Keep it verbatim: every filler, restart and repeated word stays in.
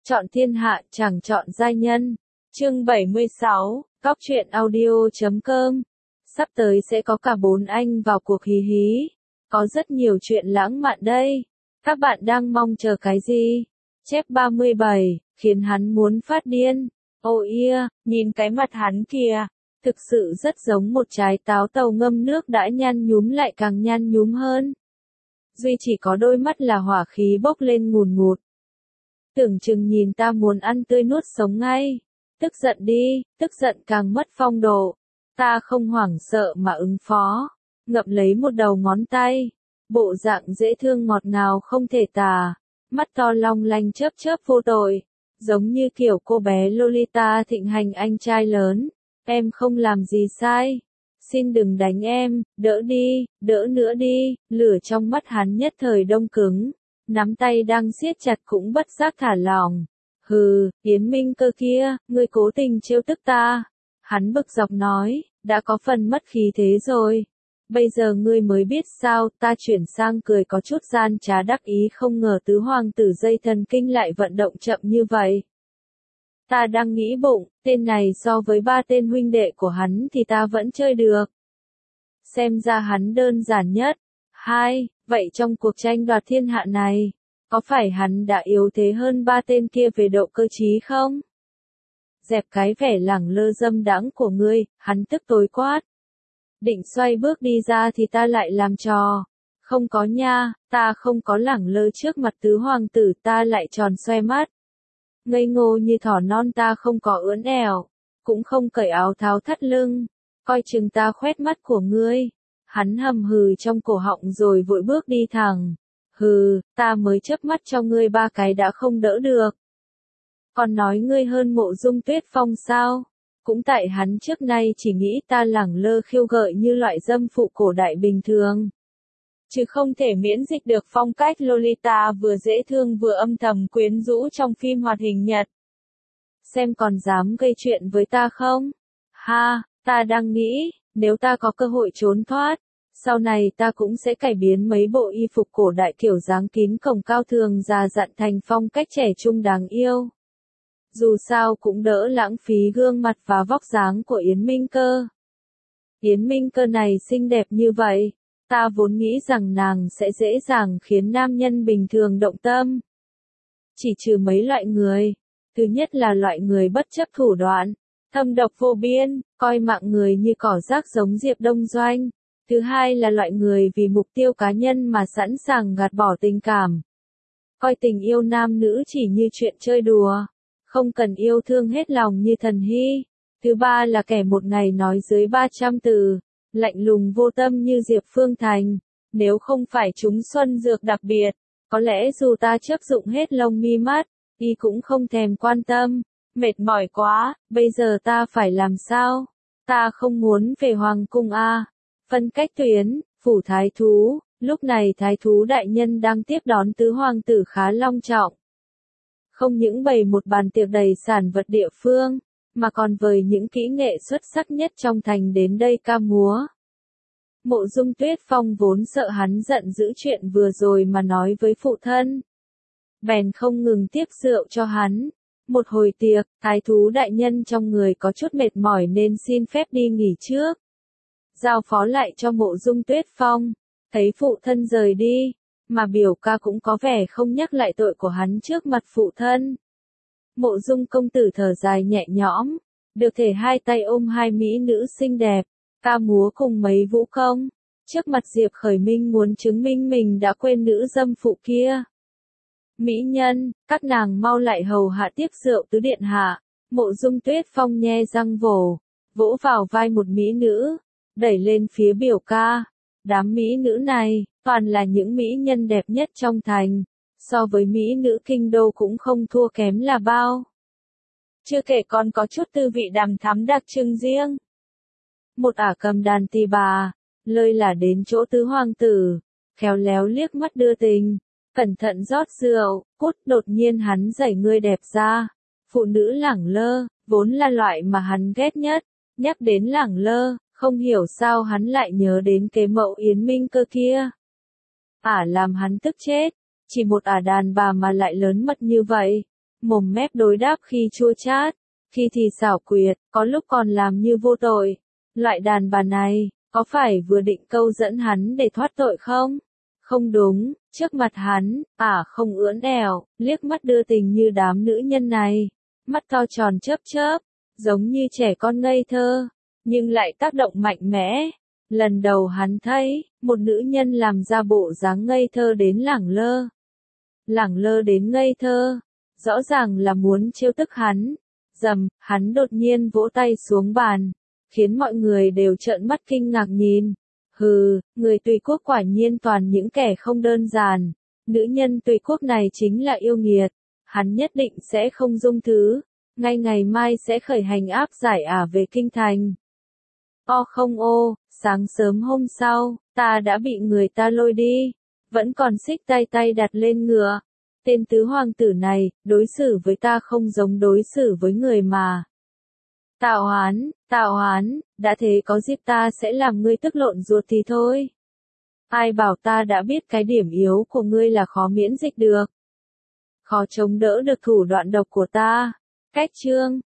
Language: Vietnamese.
Chọn thiên hạ chẳng chọn giai nhân. Chương bảy mươi sáu, Cóc truyện audio chấm com. Sắp tới sẽ có cả bốn anh vào cuộc hí hí. Có rất nhiều chuyện lãng mạn đây. Các bạn đang mong chờ cái gì? Chép ba mươi bảy, khiến hắn muốn phát điên. Oh yeah, nhìn cái mặt hắn kìa. Thực sự rất giống một trái táo tàu ngâm nước đã nhăn nhúm lại càng nhăn nhúm hơn. Duy chỉ có đôi mắt là hỏa khí bốc lên ngùn ngụt. Tưởng chừng nhìn ta muốn ăn tươi nuốt sống ngay. Tức giận đi, tức giận càng mất phong độ. Ta không hoảng sợ mà ứng phó. Ngậm lấy một đầu ngón tay. Bộ dạng dễ thương ngọt ngào không thể tả. Mắt to long lanh chớp chớp vô tội. Giống như kiểu cô bé Lolita thịnh hành anh trai lớn. Em không làm gì sai. Xin đừng đánh em, đỡ đi, đỡ nữa đi. Lửa trong mắt hắn nhất thời đông cứng. Nắm tay đang siết chặt cũng bất giác thả lỏng. Hừ, Yến Minh Cơ kia, ngươi cố tình trêu tức ta. Hắn bực dọc nói, đã có phần mất khí thế rồi. Bây giờ ngươi mới biết sao, ta chuyển sang cười có chút gian trá đắc ý, không ngờ tứ hoàng tử dây thần kinh lại vận động chậm như vậy. Ta đang nghĩ bụng, tên này so với ba tên huynh đệ của hắn thì ta vẫn chơi được. Xem ra hắn đơn giản nhất. Hai, vậy trong cuộc tranh đoạt thiên hạ này, có phải hắn đã yếu thế hơn ba tên kia về độ cơ trí không? Dẹp cái vẻ lẳng lơ dâm đãng của ngươi, hắn tức tối quát. Định xoay bước đi ra thì ta lại làm trò. Không có nha, ta không có lẳng lơ trước mặt tứ hoàng tử, ta lại tròn xoe mắt. Ngây ngô như thỏ non, ta không có ưỡn ẻo, cũng không cởi áo tháo thắt lưng. Coi chừng ta khoét mắt của ngươi. Hắn hầm hừ trong cổ họng rồi vội bước đi thẳng. Hừ, ta mới chớp mắt cho ngươi ba cái đã không đỡ được. Còn nói ngươi hơn Mộ Dung Tuyết Phong sao? Cũng tại hắn trước nay chỉ nghĩ ta lẳng lơ khiêu gợi như loại dâm phụ cổ đại bình thường. Chứ không thể miễn dịch được phong cách Lolita vừa dễ thương vừa âm thầm quyến rũ trong phim hoạt hình Nhật. Xem còn dám gây chuyện với ta không? Ha, ta đang nghĩ, nếu ta có cơ hội trốn thoát, sau này ta cũng sẽ cải biến mấy bộ y phục cổ đại kiểu dáng kín cổng cao thường già dặn thành phong cách trẻ trung đáng yêu. Dù sao cũng đỡ lãng phí gương mặt và vóc dáng của Yến Minh Cơ. Yến Minh Cơ này xinh đẹp như vậy, ta vốn nghĩ rằng nàng sẽ dễ dàng khiến nam nhân bình thường động tâm. Chỉ trừ mấy loại người. Thứ nhất là loại người bất chấp thủ đoạn, thâm độc vô biên, coi mạng người như cỏ rác giống Diệp Đông Doanh. Thứ hai là loại người vì mục tiêu cá nhân mà sẵn sàng gạt bỏ tình cảm. Coi tình yêu nam nữ chỉ như chuyện chơi đùa, không cần yêu thương hết lòng như Thần Hy. Thứ ba là kẻ một ngày nói dưới ba trăm từ, lạnh lùng vô tâm như Diệp Phương Thành. Nếu không phải chúng xuân dược đặc biệt, có lẽ dù ta chấp dụng hết lông mi mắt, y cũng không thèm quan tâm. Mệt mỏi quá, bây giờ ta phải làm sao? Ta không muốn về hoàng cung a. Phân cách tuyến, phủ thái thú, lúc này thái thú đại nhân đang tiếp đón tứ hoàng tử khá long trọng. Không những bày một bàn tiệc đầy sản vật địa phương, mà còn với những kỹ nghệ xuất sắc nhất trong thành đến đây ca múa. Mộ Dung Tuyết Phong vốn sợ hắn giận dữ chuyện vừa rồi mà nói với phụ thân. Bèn không ngừng tiếp rượu cho hắn. Một hồi tiệc, thái thú đại nhân trong người có chút mệt mỏi nên xin phép đi nghỉ trước. Giao phó lại cho Mộ Dung Tuyết Phong. Thấy phụ thân rời đi, mà biểu ca cũng có vẻ không nhắc lại tội của hắn trước mặt phụ thân. Mộ Dung công tử thở dài nhẹ nhõm, được thể hai tay ôm hai mỹ nữ xinh đẹp, ca múa cùng mấy vũ công. Trước mặt Diệp Khởi Minh muốn chứng minh mình đã quên nữ dâm phụ kia. Mỹ nhân, các nàng mau lại hầu hạ tiếp rượu tứ điện hạ. Mộ Dung Tuyết Phong nhe răng vồ, vỗ vào vai một mỹ nữ, đẩy lên phía biểu ca. Đám mỹ nữ này, toàn là những mỹ nhân đẹp nhất trong thành, so với mỹ nữ kinh đô cũng không thua kém là bao. Chưa kể còn có chút tư vị đằm thắm đặc trưng riêng. Một ả cầm đàn tỳ bà, lơi là đến chỗ tứ hoàng tử, khéo léo liếc mắt đưa tình, cẩn thận rót rượu, cút đột nhiên hắn đẩy người đẹp ra. Phụ nữ lẳng lơ, vốn là loại mà hắn ghét nhất, nhắc đến lẳng lơ. Không hiểu sao hắn lại nhớ đến cái mẫu Yến Minh Cơ kia. Ả làm hắn tức chết, chỉ một ả đàn bà mà lại lớn mật như vậy, mồm mép đối đáp khi chua chát, khi thì xảo quyệt, có lúc còn làm như vô tội. Loại đàn bà này, có phải vừa định câu dẫn hắn để thoát tội không? Không đúng, trước mặt hắn, ả không ưỡn ẻo, liếc mắt đưa tình như đám nữ nhân này. Mắt to tròn chớp chớp, giống như trẻ con ngây thơ, nhưng lại tác động mạnh mẽ. Lần đầu hắn thấy, một nữ nhân làm ra bộ dáng ngây thơ đến lẳng lơ. Lẳng lơ đến ngây thơ, rõ ràng là muốn trêu tức hắn. Dầm, hắn đột nhiên vỗ tay xuống bàn, khiến mọi người đều trợn mắt kinh ngạc nhìn. Hừ, người Tùy Quốc quả nhiên toàn những kẻ không đơn giản. Nữ nhân Tùy Quốc này chính là yêu nghiệt. Hắn nhất định sẽ không dung thứ. Ngay ngày mai sẽ khởi hành áp giải ả về kinh thành. O không ô, sáng sớm hôm sau, ta đã bị người ta lôi đi. Vẫn còn xích tay tay đặt lên ngựa. Tên tứ hoàng tử này, đối xử với ta không giống đối xử với người mà. Tạo Hoán, Tạo Hoán, đã thế có dịp ta sẽ làm ngươi tức lộn ruột thì thôi. Ai bảo ta đã biết cái điểm yếu của ngươi là khó miễn dịch được. Khó chống đỡ được thủ đoạn độc của ta. Cách chương